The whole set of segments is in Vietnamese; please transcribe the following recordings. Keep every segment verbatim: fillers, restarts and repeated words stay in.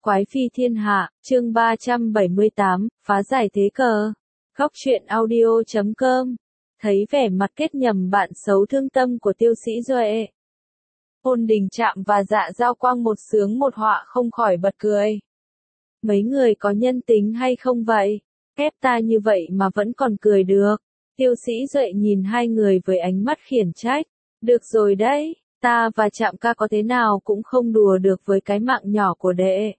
Quái phi thiên hạ, chương ba trăm bảy mươi tám, phá giải thế cờ. Góc truyện audio chấm com. Thấy vẻ mặt kết nhầm bạn xấu thương tâm của tiêu sĩ Duệ. Ôn Đình Trạm và Dạ Giao Quang một sướng một họa không khỏi bật cười. Mấy người có nhân tính hay không vậy? Ép ta như vậy mà vẫn còn cười được. Tiêu sĩ Duệ nhìn hai người với ánh mắt khiển trách. Được rồi đấy, ta và Trạm ca có thế nào cũng không đùa được với cái mạng nhỏ của đệ.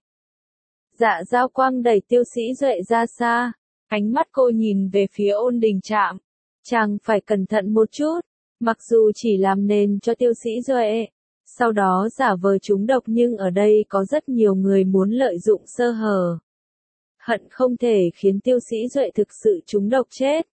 Dạ Giao Quang đẩy tiêu sĩ Duệ ra xa, ánh mắt cô nhìn về phía Ôn Đình Trạm. Chàng phải cẩn thận một chút, mặc dù chỉ làm nền cho tiêu sĩ Duệ, sau đó giả vờ trúng độc nhưng ở đây có rất nhiều người muốn lợi dụng sơ hở. Hận không thể khiến tiêu sĩ Duệ thực sự trúng độc chết.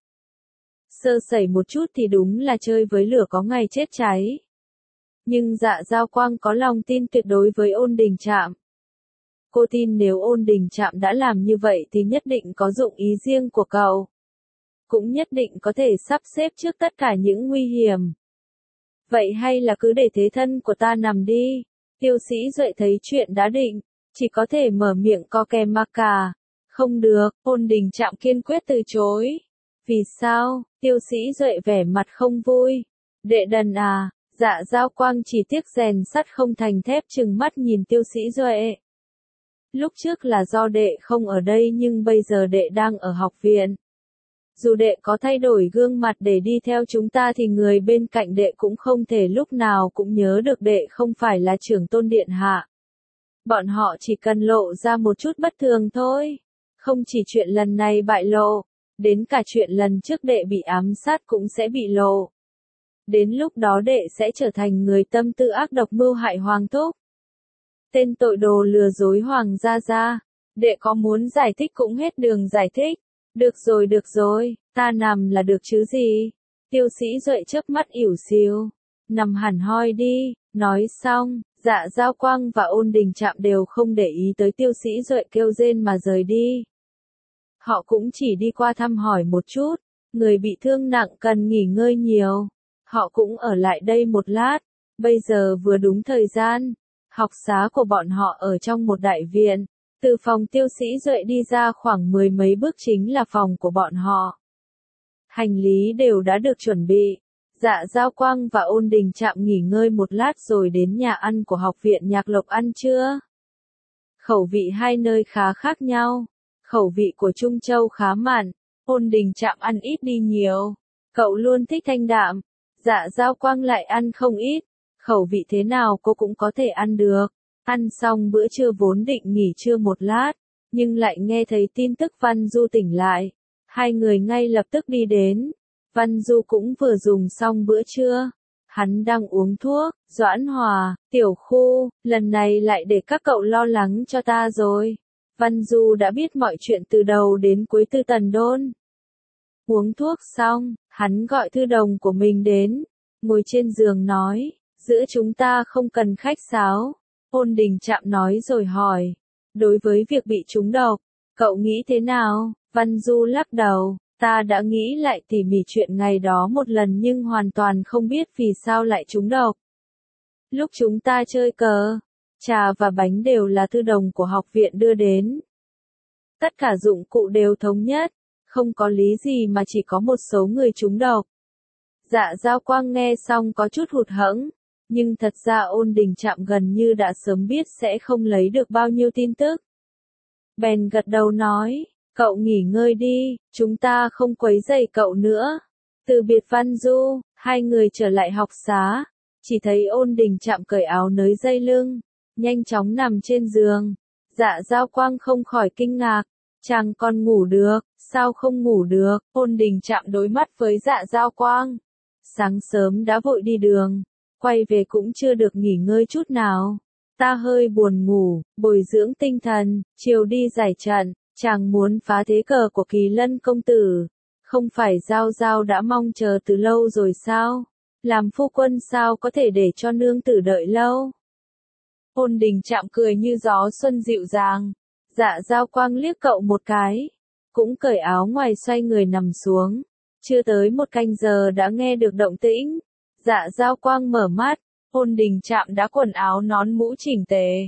Sơ sẩy một chút thì đúng là chơi với lửa có ngày chết cháy. Nhưng Dạ Giao Quang có lòng tin tuyệt đối với Ôn Đình Trạm. Cô tin nếu Ôn Đình Trạm đã làm như vậy thì nhất định có dụng ý riêng của cậu. Cũng nhất định có thể sắp xếp trước tất cả những nguy hiểm. Vậy hay là cứ để thế thân của ta nằm đi. Tiêu sĩ Duệ thấy chuyện đã định, chỉ có thể mở miệng co kè mà cả. Không được, Ôn Đình Trạm kiên quyết từ chối. Vì sao? Tiêu sĩ Duệ vẻ mặt không vui. Đệ đần à? Dạ Giao Quang chỉ tiếc rèn sắt không thành thép trừng mắt nhìn tiêu sĩ Duệ. Lúc trước là do đệ không ở đây nhưng bây giờ đệ đang ở học viện. Dù đệ có thay đổi gương mặt để đi theo chúng ta thì người bên cạnh đệ cũng không thể lúc nào cũng nhớ được đệ không phải là trưởng tôn điện hạ. Bọn họ chỉ cần lộ ra một chút bất thường thôi. Không chỉ chuyện lần này bại lộ, đến cả chuyện lần trước đệ bị ám sát cũng sẽ bị lộ. Đến lúc đó đệ sẽ trở thành người tâm tư ác độc mưu hại Hoàng thúc. Tên tội đồ lừa dối Hoàng gia gia. Đệ có muốn giải thích cũng hết đường giải thích. Được rồi được rồi, ta nằm là được chứ gì. Tiêu sĩ Duệ chớp mắt ỉu xìu. Nằm hẳn hoi đi. Nói xong, Dạ Giao Quang và Ôn Đình Trạm đều không để ý tới tiêu sĩ Duệ kêu rên mà rời đi. Họ cũng chỉ đi qua thăm hỏi một chút. Người bị thương nặng cần nghỉ ngơi nhiều. Họ cũng ở lại đây một lát. Bây giờ vừa đúng thời gian. Học xá của bọn họ ở trong một đại viện. Từ phòng tiêu sĩ Duệ đi ra khoảng mười mấy bước chính là phòng của bọn họ. Hành lý đều đã được chuẩn bị. Dạ Giao Quang và Ôn Đình Trạm nghỉ ngơi một lát rồi đến nhà ăn của học viện Nhạc Lộc ăn trưa. Khẩu vị hai nơi khá khác nhau. Khẩu vị của Trung Châu khá mặn. Ôn Đình Trạm ăn ít đi nhiều. Cậu luôn thích thanh đạm. Dạ Giao Quang lại ăn không ít. Khẩu vị thế nào cô cũng có thể ăn được. Ăn xong bữa trưa vốn định nghỉ trưa một lát, nhưng lại nghe thấy tin tức Văn Du tỉnh lại. Hai người ngay lập tức đi đến. Văn Du cũng vừa dùng xong bữa trưa. Hắn đang uống thuốc. Doãn Hòa, Tiểu Khu, lần này lại để các cậu lo lắng cho ta rồi. Văn Du đã biết mọi chuyện từ đầu đến cuối từ Tần Đôn. Uống thuốc xong, hắn gọi thư đồng của mình đến. Ngồi trên giường nói, giữa chúng ta không cần khách sáo. Ôn Đình Trạm nói rồi hỏi. Đối với việc bị trúng độc, cậu nghĩ thế nào? Văn Du lắc đầu. Ta đã nghĩ lại tỉ mỉ chuyện ngày đó một lần nhưng hoàn toàn không biết vì sao lại trúng độc. Lúc chúng ta chơi cờ, trà và bánh đều là thư đồng của học viện đưa đến. Tất cả dụng cụ đều thống nhất. Không có lý gì mà chỉ có một số người trúng độc. Dạ Giao Quang nghe xong có chút hụt hẫng. Nhưng thật ra Ôn Đình Trạm gần như đã sớm biết sẽ không lấy được bao nhiêu tin tức. Bèn gật đầu nói, cậu nghỉ ngơi đi, chúng ta không quấy rầy cậu nữa. Từ biệt Văn Du, hai người trở lại học xá. Chỉ thấy Ôn Đình Trạm cởi áo nới dây lưng, nhanh chóng nằm trên giường. Dạ Giao Quang không khỏi kinh ngạc. Chàng còn ngủ được, sao không ngủ được? Ôn Đình Trạm đối mắt với Dạ Giao Quang. Sáng sớm đã vội đi đường. Quay về cũng chưa được nghỉ ngơi chút nào. Ta hơi buồn ngủ, bồi dưỡng tinh thần, chiều đi giải trận, chàng muốn phá thế cờ của Kỳ Lân công tử. Không phải Giao Giao đã mong chờ từ lâu rồi sao? Làm phu quân sao có thể để cho nương tử đợi lâu? Ôn Đình Trạm cười như gió xuân dịu dàng. Dạ Giao Quang liếc cậu một cái. Cũng cởi áo ngoài xoay người nằm xuống. Chưa tới một canh giờ đã nghe được động tĩnh. Dạ Giao Quang mở mắt, Ôn Đình Trạm đã quần áo nón mũ chỉnh tề.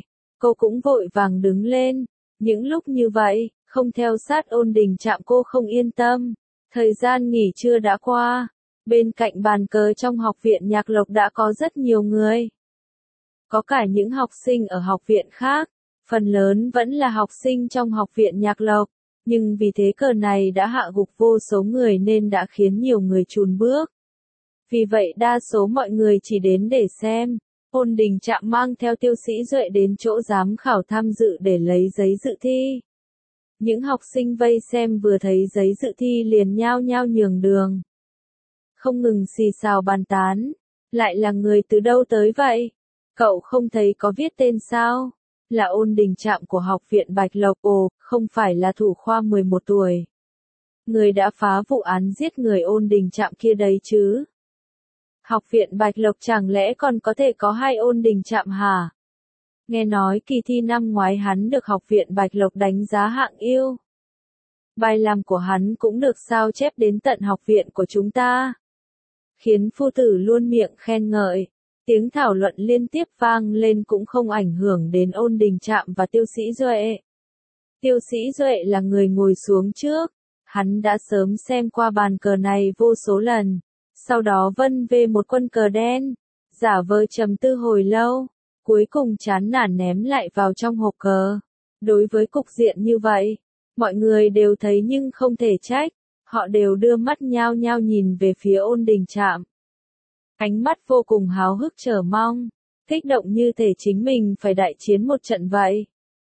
cô cũng vội vàng đứng lên. Những lúc như vậy, không theo sát Ôn Đình Trạm cô không yên tâm. Thời gian nghỉ trưa đã qua. Bên cạnh bàn cờ trong học viện Nhạc Lộc đã có rất nhiều người. Có cả những học sinh ở học viện khác. Phần lớn vẫn là học sinh trong học viện Nhạc Lộc. Nhưng vì thế cờ này đã hạ gục vô số người nên đã khiến nhiều người chùn bước. Vì vậy đa số mọi người chỉ đến để xem. Ôn Đình Trạm mang theo Tiêu Sĩ Duệ đến chỗ giám khảo tham dự để lấy giấy dự thi. Những học sinh vây xem vừa thấy giấy dự thi liền nhao nhao nhường đường. Không ngừng xì xào bàn tán. Lại là người từ đâu tới vậy? Cậu không thấy có viết tên sao? Là Ôn Đình Trạm của học viện Bạch Lộc. Ồ, không phải là thủ khoa mười một tuổi. Người đã phá vụ án giết người Ôn Đình Trạm kia đấy chứ. Học viện Bạch Lộc chẳng lẽ còn có thể có hai Ôn Đình Trạm hả? Nghe nói kỳ thi năm ngoái hắn được học viện Bạch Lộc đánh giá hạng yêu. Bài làm của hắn cũng được sao chép đến tận học viện của chúng ta. Khiến phu tử luôn miệng khen ngợi. Tiếng thảo luận liên tiếp vang lên cũng không ảnh hưởng đến Ôn Đình Trạm và Tiêu Sĩ Duệ. Tiêu Sĩ Duệ là người ngồi xuống trước. Hắn đã sớm xem qua bàn cờ này vô số lần. Sau đó vân về một quân cờ đen. Giả vờ trầm tư hồi lâu. Cuối cùng chán nản ném lại vào trong hộp cờ. Đối với cục diện như vậy, mọi người đều thấy nhưng không thể trách. Họ đều đưa mắt nhao nhao nhìn về phía Ôn Đình Trạm. Ánh mắt vô cùng háo hức chờ mong, kích động như thể chính mình phải đại chiến một trận vậy.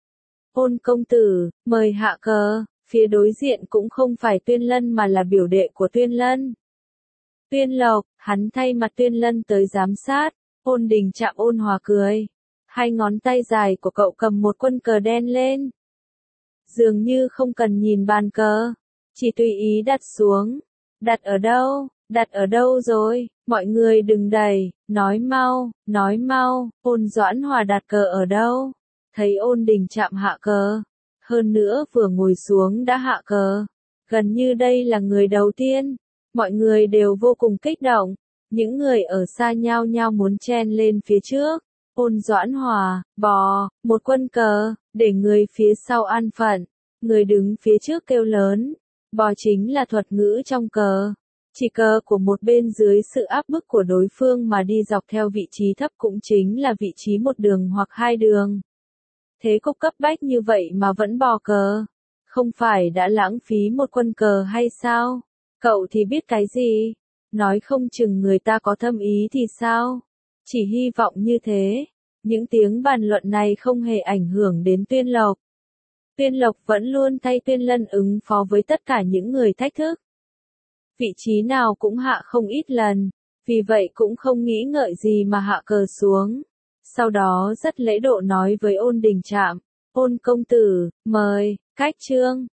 Ôn công tử, mời hạ cờ. Phía đối diện cũng không phải Tuyên Lân mà là biểu đệ của Tuyên Lân. Tuyên Lộc, hắn thay mặt Tuyên Lân tới giám sát. Ôn Đình Trạm ôn hòa cười. Hai ngón tay dài của cậu cầm một quân cờ đen lên. Dường như không cần nhìn bàn cờ. Chỉ tùy ý đặt xuống. Đặt ở đâu? Đặt ở đâu rồi? Mọi người đừng đẩy. Nói mau, nói mau. Ôn Doãn Hòa đặt cờ ở đâu? Thấy Ôn Đình Trạm hạ cờ. Hơn nữa vừa ngồi xuống đã hạ cờ. Gần như đây là người đầu tiên. Mọi người đều vô cùng kích động. Những người ở xa nhao nhao muốn chen lên phía trước. Ôn Doãn Hòa, bò, một quân cờ, để người phía sau an phận. Người đứng phía trước kêu lớn. Bò chính là thuật ngữ trong cờ. Chỉ cờ của một bên dưới sự áp bức của đối phương mà đi dọc theo vị trí thấp cũng chính là vị trí một đường hoặc hai đường. Thế cục cấp bách như vậy mà vẫn bò cờ. Không phải đã lãng phí một quân cờ hay sao? Cậu thì biết cái gì? Nói không chừng người ta có thâm ý thì sao? Chỉ hy vọng như thế. Những tiếng bàn luận này không hề ảnh hưởng đến Tuyên Lộc. Tuyên Lộc vẫn luôn thay Tuyên Lân ứng phó với tất cả những người thách thức. Vị trí nào cũng hạ không ít lần. Vì vậy cũng không nghĩ ngợi gì mà hạ cờ xuống. Sau đó rất lễ độ nói với Ôn Đình Trạm. Ôn công tử, mời, cách chương.